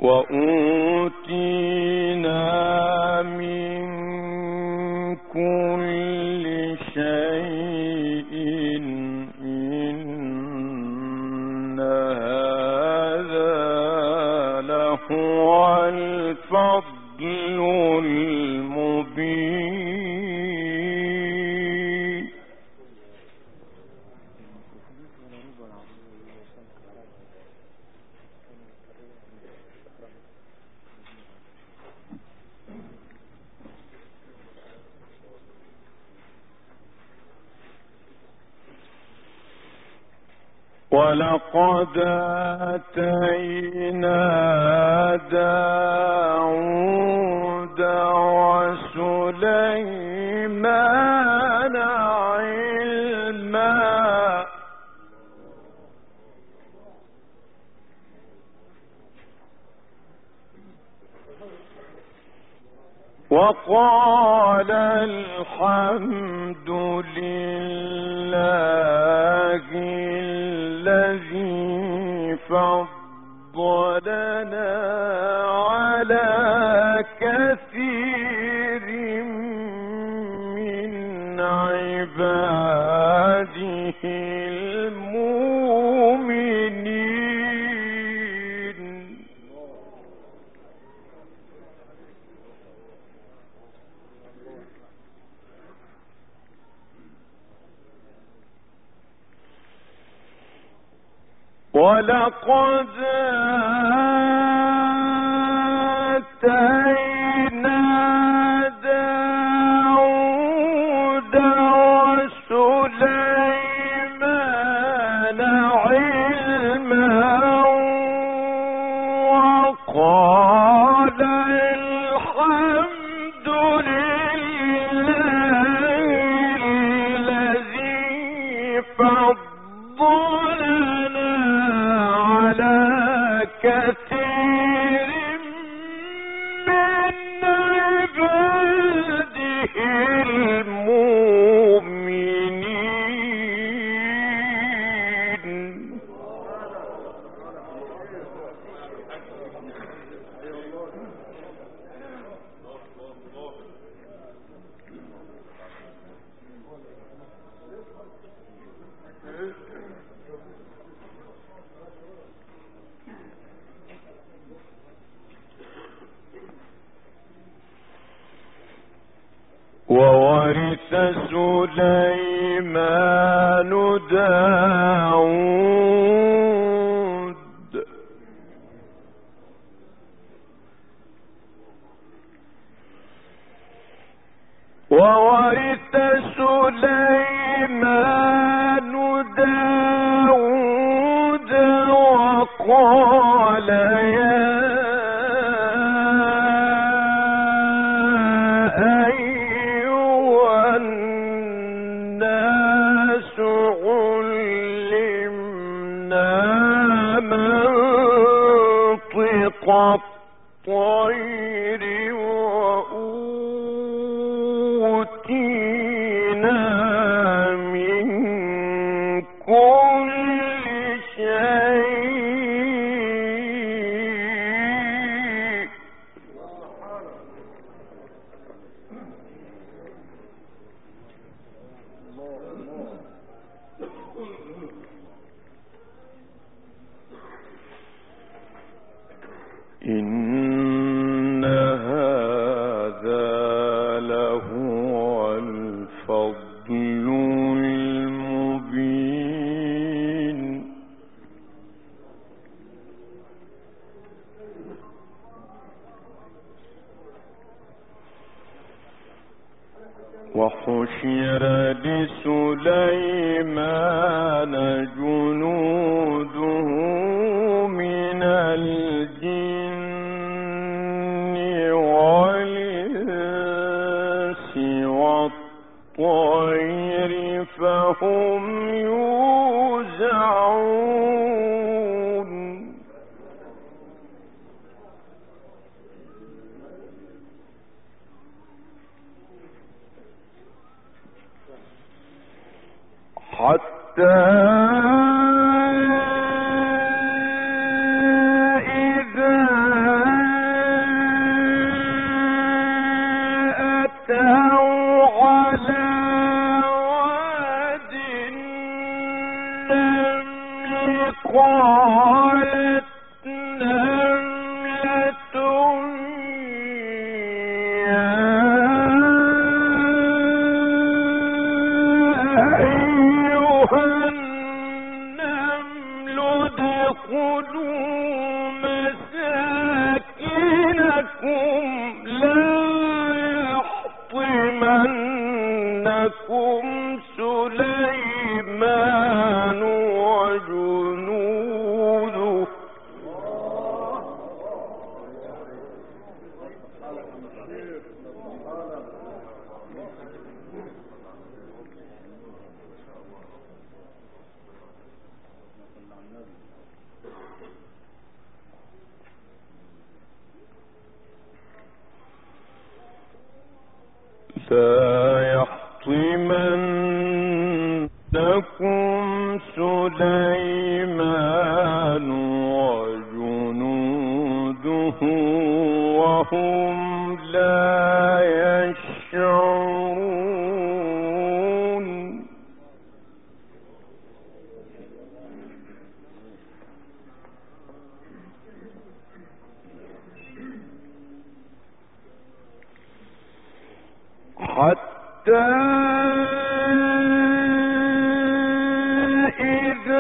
وأوتينا من كل شيء إن هذا لهو الفضل المبين. ولقد آتينا داود وسليمان علما وقال الحمد لله الذي فضلنا على كثير من عباده المؤمنين. ولقد آتينا داود وسليمان علما وقال الحمد لله الذي فضلنا على كثير من عباده المؤمنين. وورث سليمان داود وورث سليمان داود وقال يا الطير وأوتينا من كل شيء. إن هذا لهو الفضل المبين. وحشر لسليمان جنوده من الجن والإنس والطير فهم يوزعون. حتى إذا قالت نملة يا أيها النمل ادخلوا مساكنكم لا يحطمنكم سليمان وجنوده لا يحطمنكم سليمان وجنوده وهم لا يشعرون حتى إذا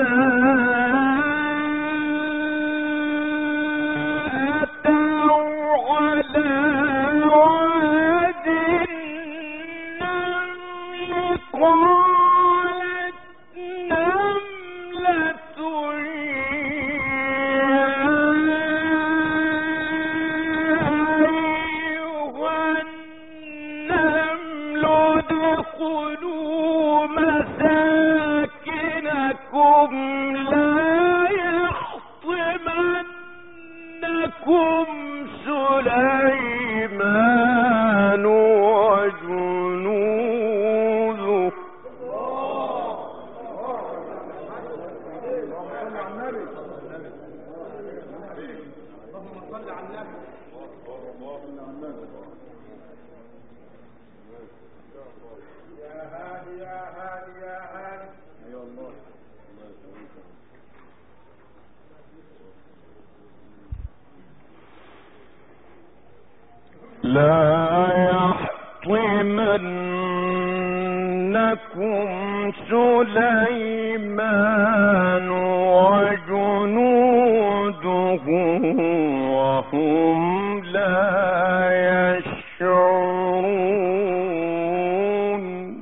أتوا على واد النمل قالت نملة ادخلوا مساكنكم لا يحطمنكم سليمان وجنوده لا يحطمنكم سليمان وجنوده وهم لا يشعرون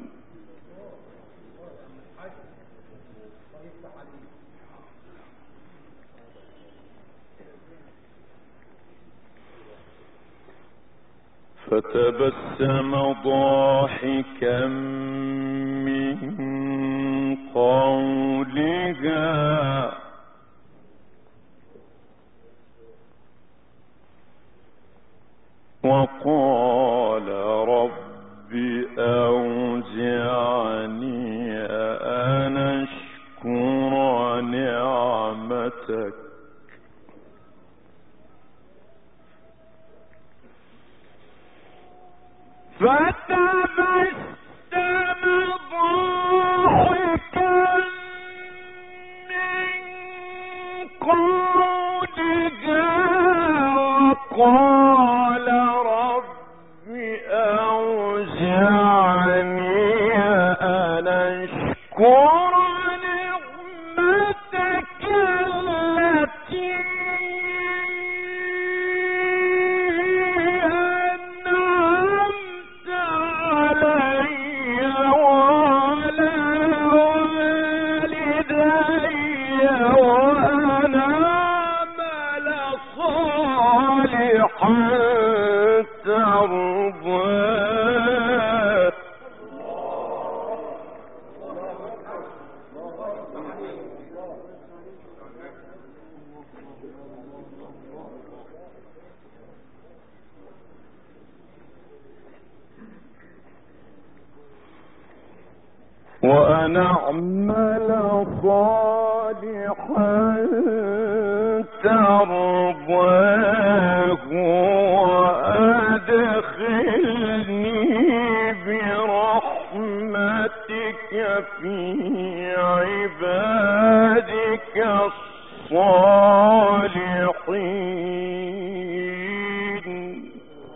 فتبسم ضاحكا من قولها وقال رب أوزعني أن أشكر نعمتك فتبسم ضاحكا من قولها وقال رب أوزعني أن أشكر نعمتك التي أنعمت علي وعلى والدي وأن أعمل صالحا ترضاه وأن أعمل صالحا ترضاه وأدخلني برحمتك في عبادك الصالحين.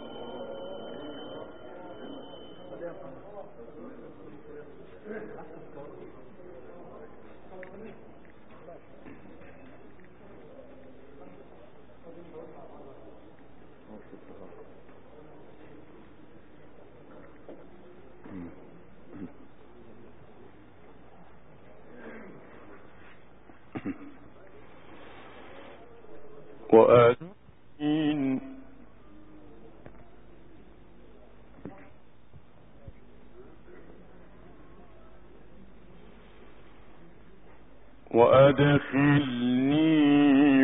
وأدخلني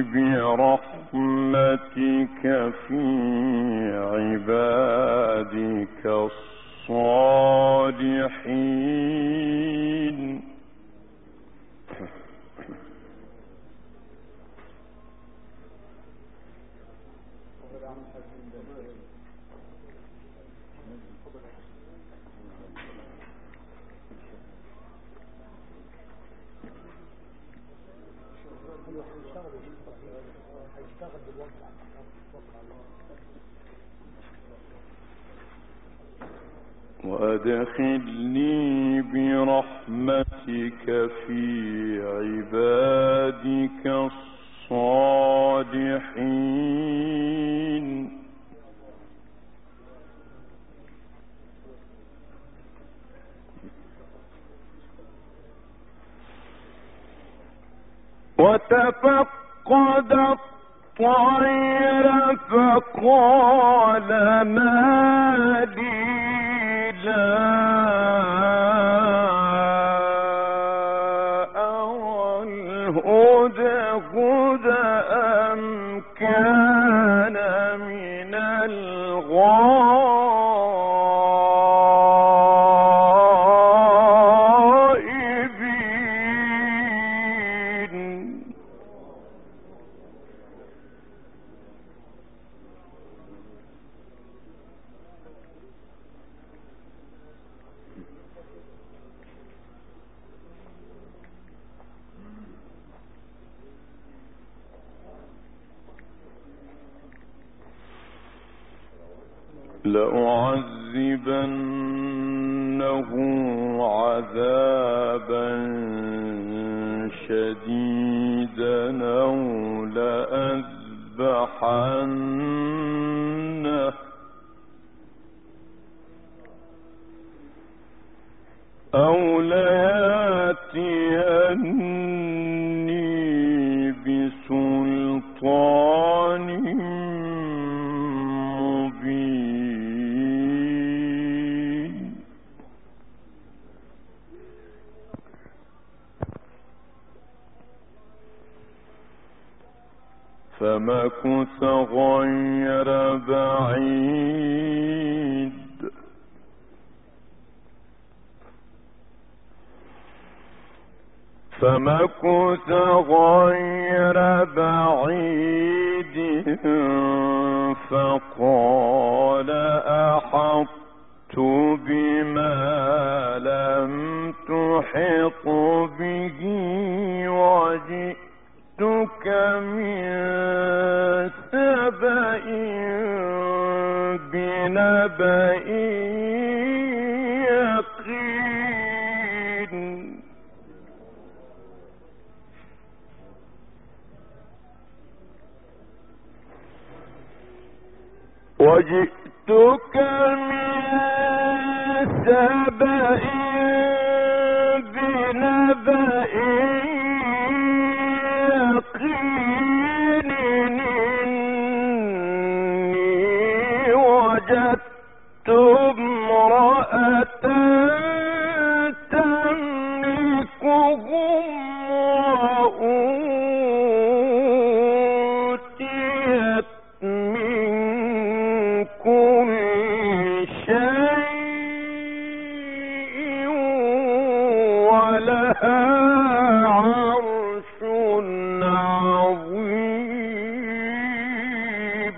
برحمتك في عبادك الصالحين. وأدخلني برحمتك في عبادك الصالحين. وتفقد الطير فقال ما لي لا أرى الهدهد أم كان من الغائبين. لأعذبنه عذابا شديدا أو ليأتيني بسلطان مبين. فمكث غير بعيد فقال أحطت بما لم تحط به وجئتك من سبأ بنبأ يقين. وجئتك من سبأ بنبأ يقين. إني وجدت امرأة تملكهم وأوتيت من كل شيء ولها عرش عظيم.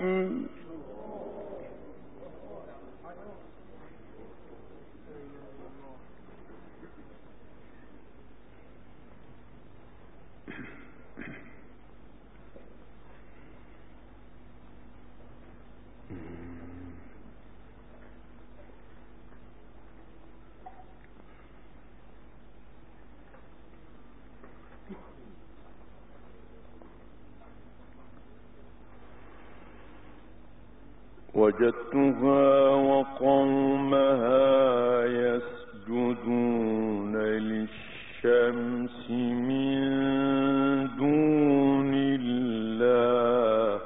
وجدتها وقومها يسجدون للشمس من دون الله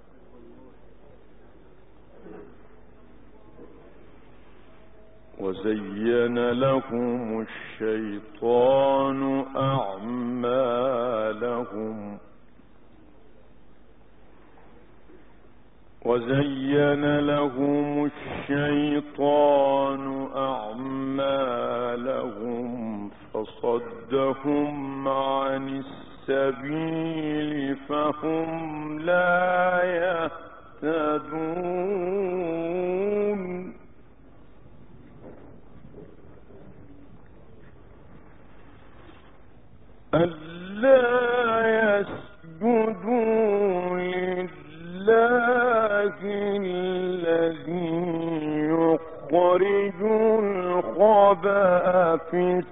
وزين لهم الشيطان أعمالهم فصدهم عن السبيل فهم لا يهتدون ألا يسجدوا لله الذي يخرج الخبأ في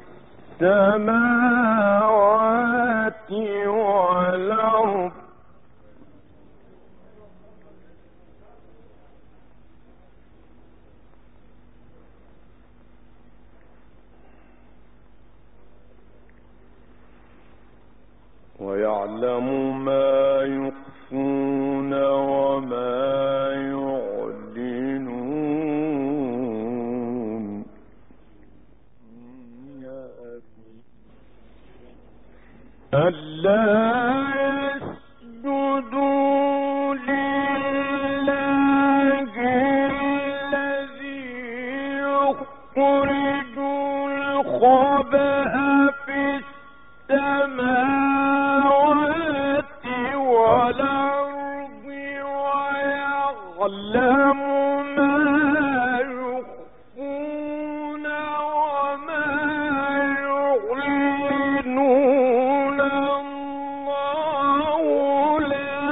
السماوات والأرض ويعلم ما يخفون وما يعلنون ألا يسجدوا لله الذي يخرج الخبأ في السماوات والأرض ويعلم ما يخفون وما يعلنون الله لا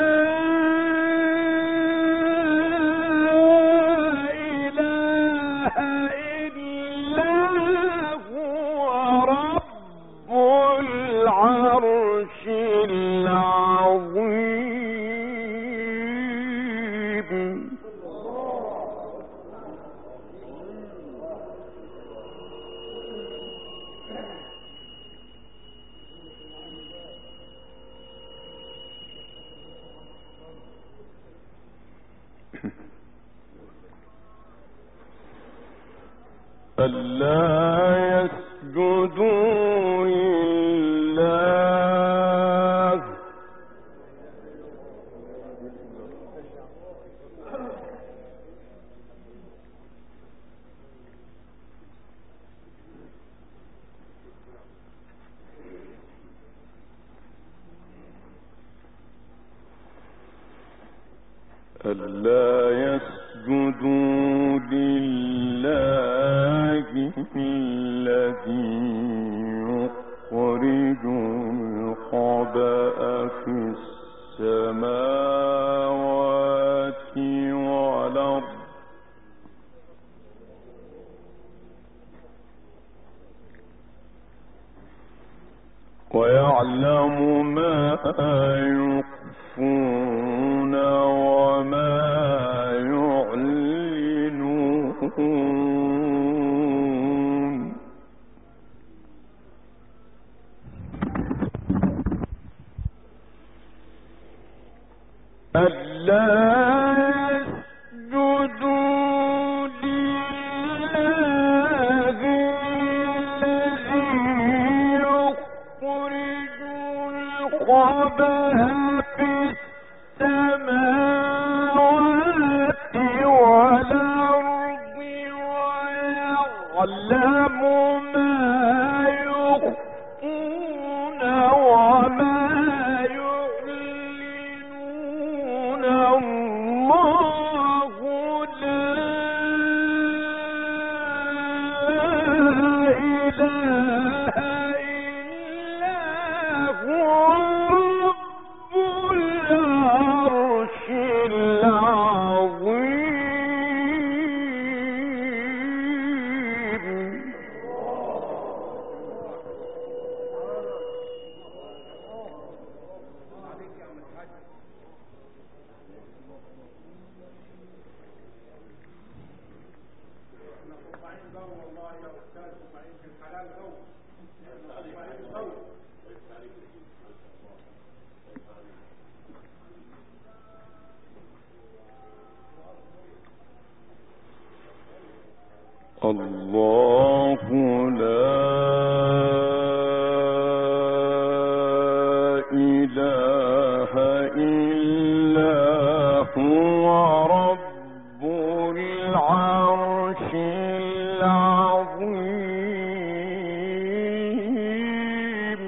إله إلا هو رب العرش العظيم ألا يسجدوا لله ألا يسجدوا لله الذي يخرج الخبأ في السماوات والأرض ويعلم ما يخفون وما يعلنون ألا يسجدوا لله الذي يخرج الخبأ في السماوات والأرض ويعلم ما يخفون وما يعلنون الله لا إله إلا هو رب العرش العظيم إله إلا هو رب العرش العظيم.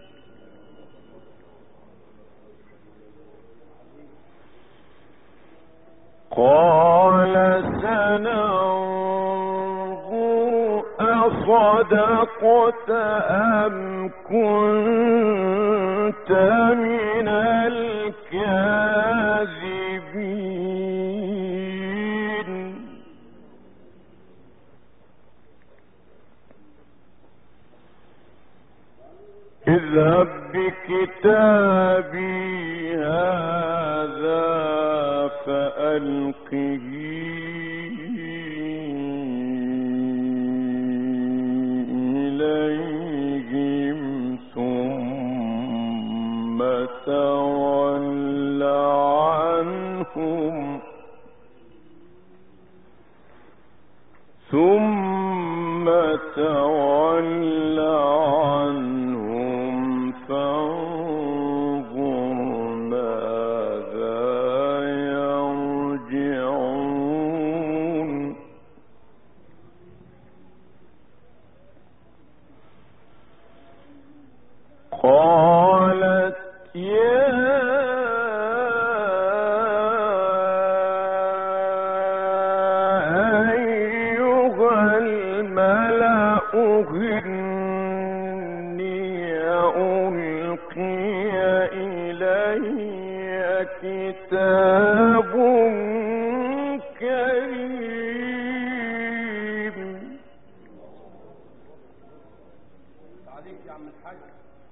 قال سننظر أصدقت أم كنت من الكاذبين. اذهب بكتابي هذا فألقه إليهم ثم تول عنهم فانظر ماذا يرجعون. قالت يا أيها الملأ إني ألقي إلي كتاب كريم. عليك يا عم الحاج.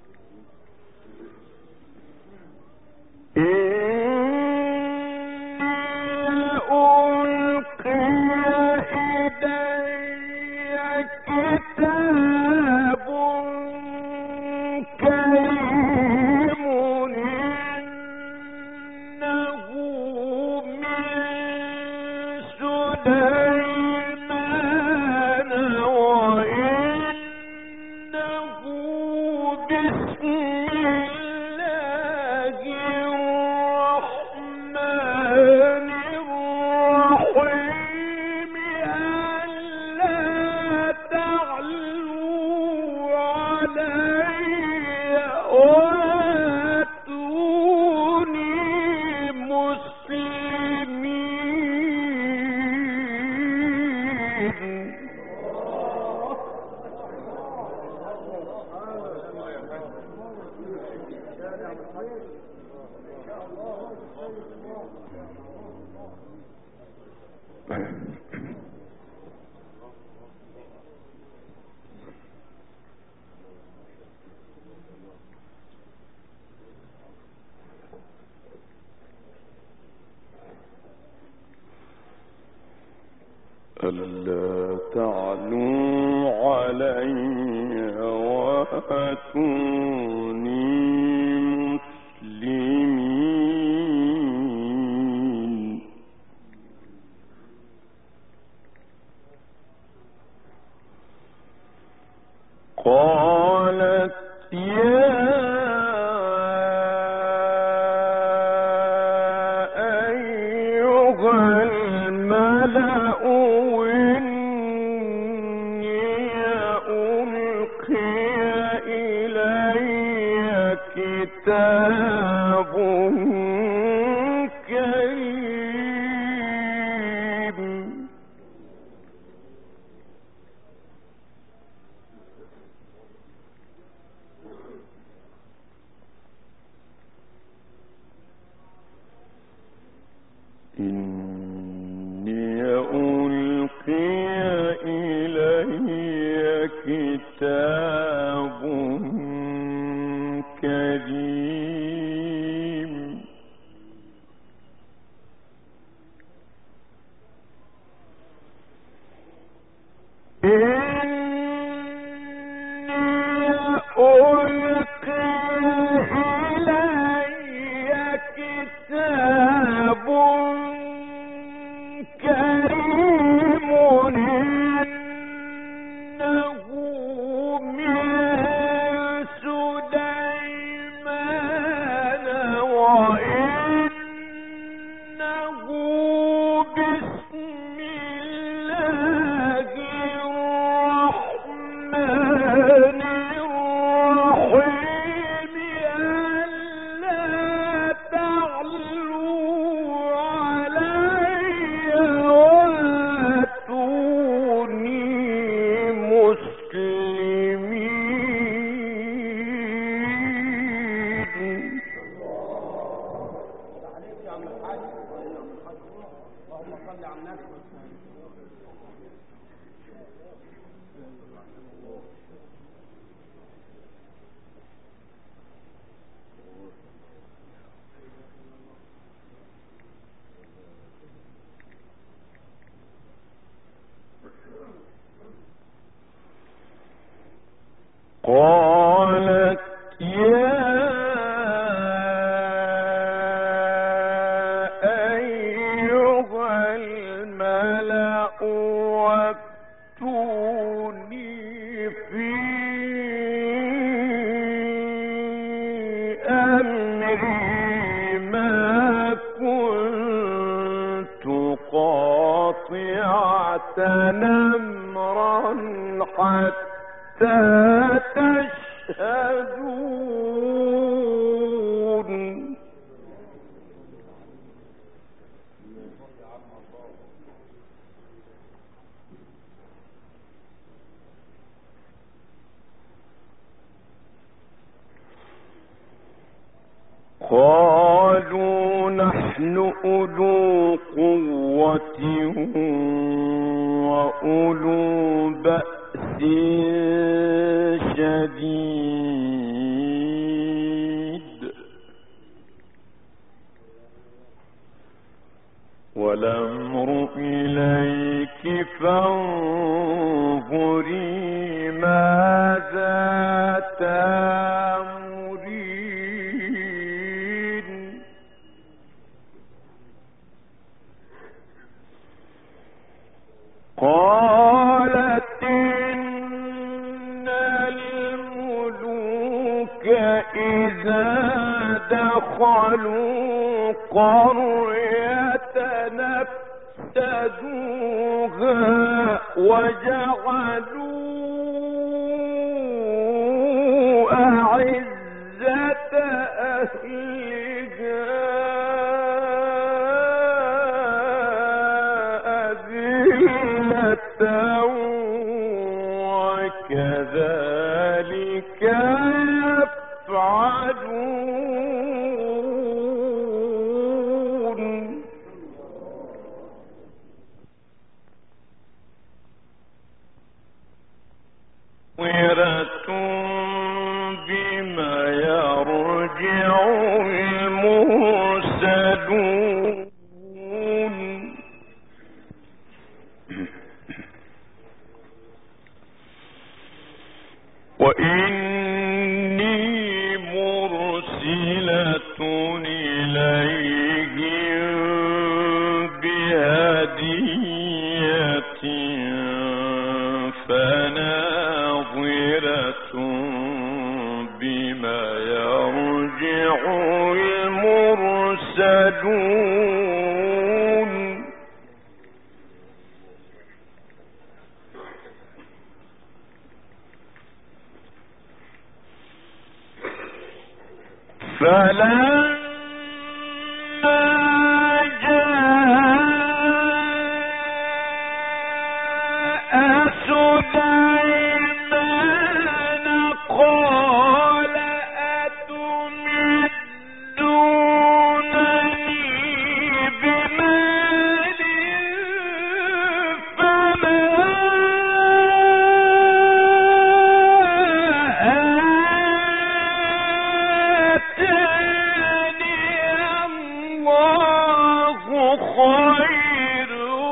ألا تعلوا علي وأتوني مسلمين. قالت يا أيها الملأ كتاب كريم. إني ألقي إلي كتاب كريم. إنه من سليمان أدري ما كنت قاطعة نمرا حتى تشهدون. قالوا نحن أولو قوة وأولو بأس شديد والأمر إليك فانظري ماذا تأمرين. قالت إن الملوك إذا دخلوا قرية نفسدوها وجعلوا أعزة أهلها أذلة وكذلك يفعلون. ورة بما يرجع المرسلون. وإني مرسلة إليهم بهدية فناظرة بما يرجع المرسلون. فلما جاء سليمان قال أتمدونني بمال فما خير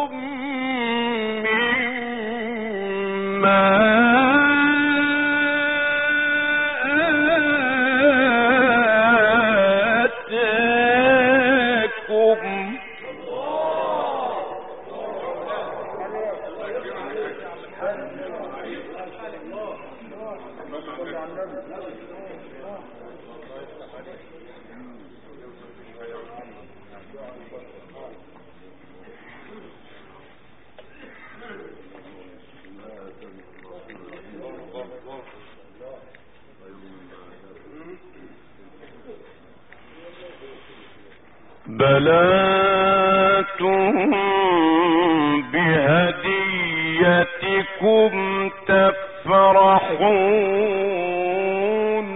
مما آتاكم. بل أنتم بهديتكم تفرحون.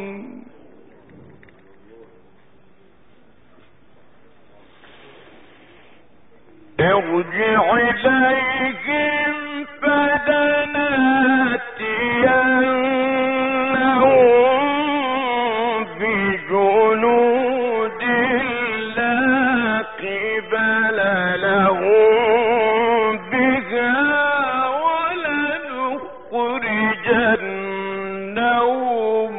ارجع إليهم فلنأتينهم بجنود لا قبل لهم بها ولنخرجنهم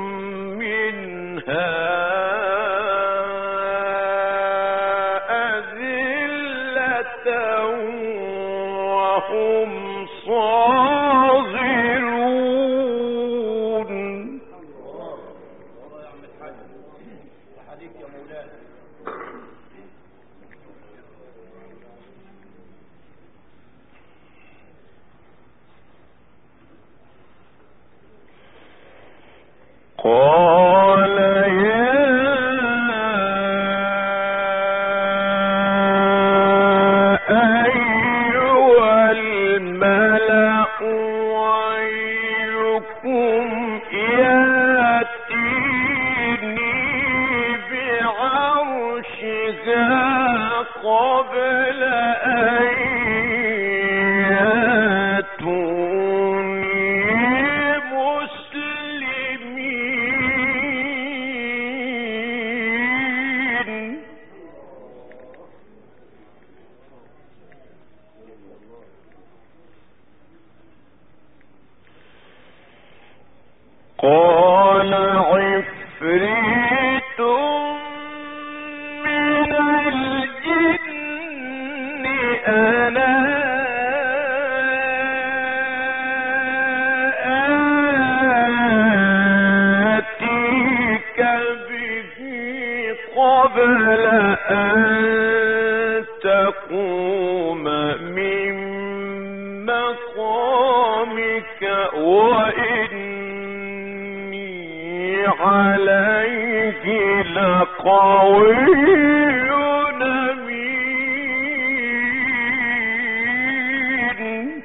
منها أذلة قال يا أيها الملأ أيكم يأتيني بعرشها قبل أن يأتوني مسلمين. قال عفريت من الجن أنا آتيك به قبل أن تقوم من مقامك وإني عليه لقوي أمين.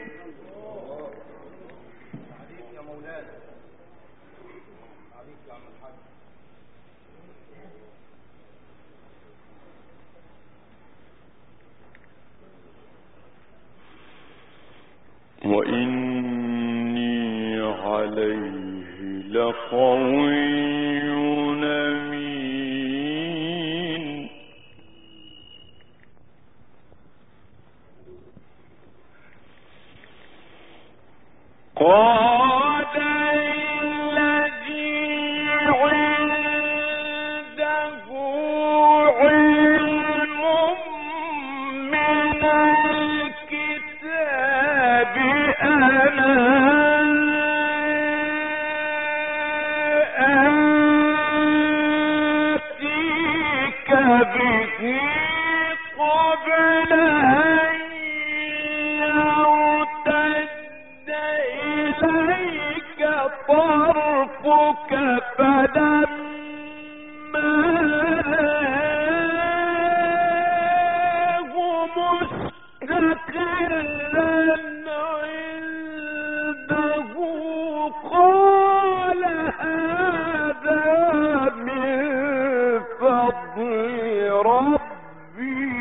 وإني عليه لقوي أمين. قال الذي عنده علم من الكتاب أنا آتيك به قبل أن يرتد إليك طرفك فلما رآه مستقرا عنده قال هذا من فضل ربي.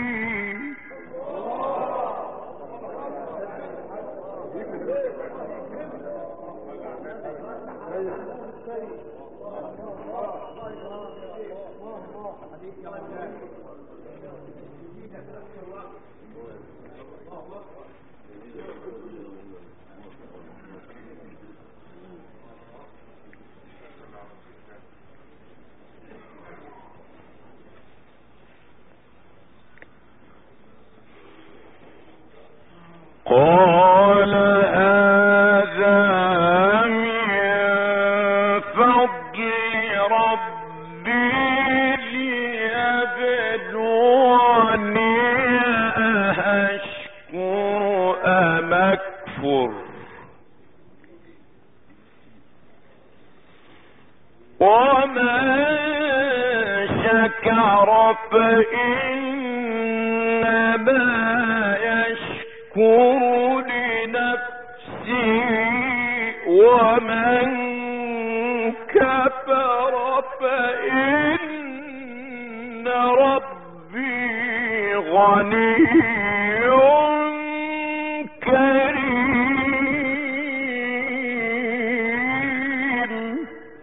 قال هذا من فضل ربي ليبلوني أأشكر أم أكفر ومن شكر فإنما يشكر لنفسه ومن كفر فإن ربي غني كريم.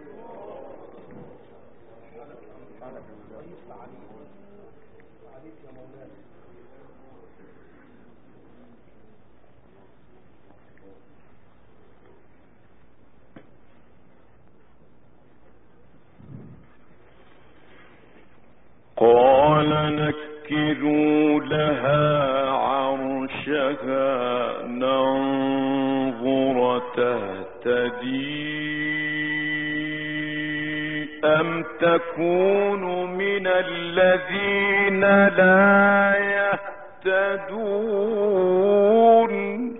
قال نكروا لها عرشها ننظر تهتدي أم تكون من الذين لا يهتدون.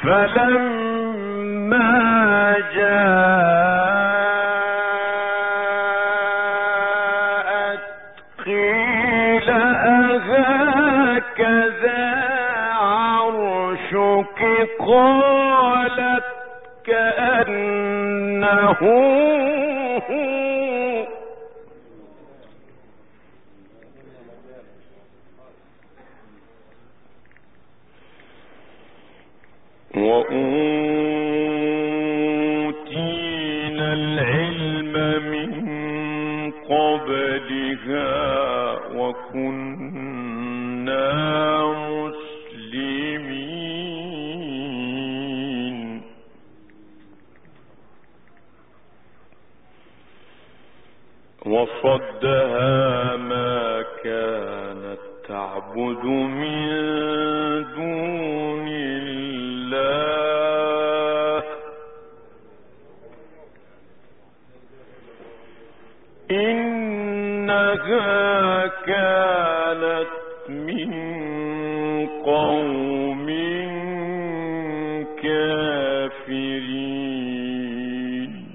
فلما جاءت قيل أهكذا عرشك قالت كأنه وأوتينا العلم من قبلها وكنا مسلمين وصدها ما كانت تعبد من دون الله إنها كانت من قوم كافرين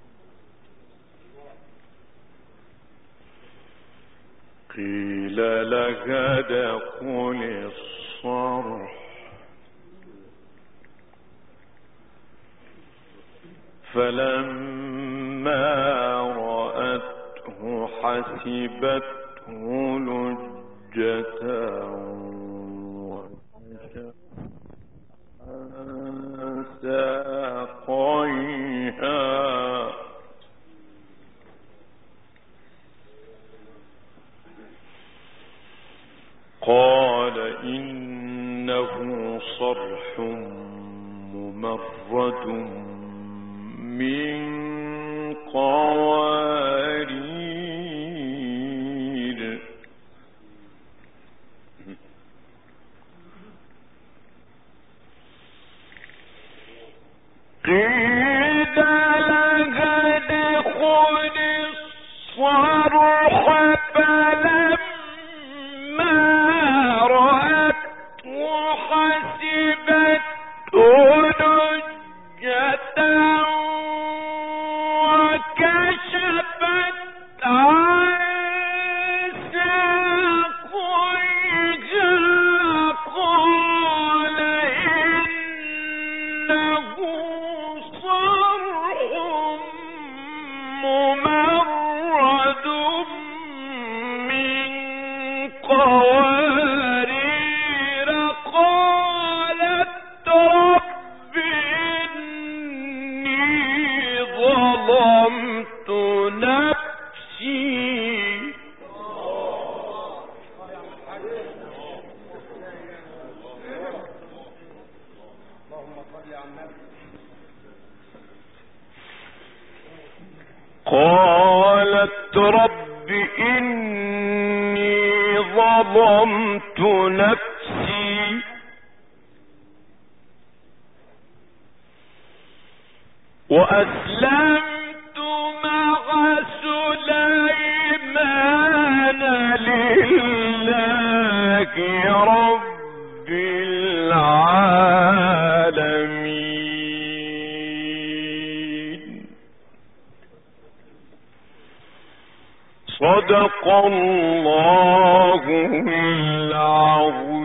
قيل لها ادخل الصرح فلما رأته حسبته لجة عن ساقيها قال إنه صرح ممرد من قوارير قيل لها ادخل الصرح فلما رأته حسبته لجة وكشفت عن ساقيها قال إنه صرح ممرد من قوارير قالت رب إني ظلمت نفسي قالت رب إني ظلمت نفسي وأسلمت مع سليمان لله رب العالمين صدق الله العظيم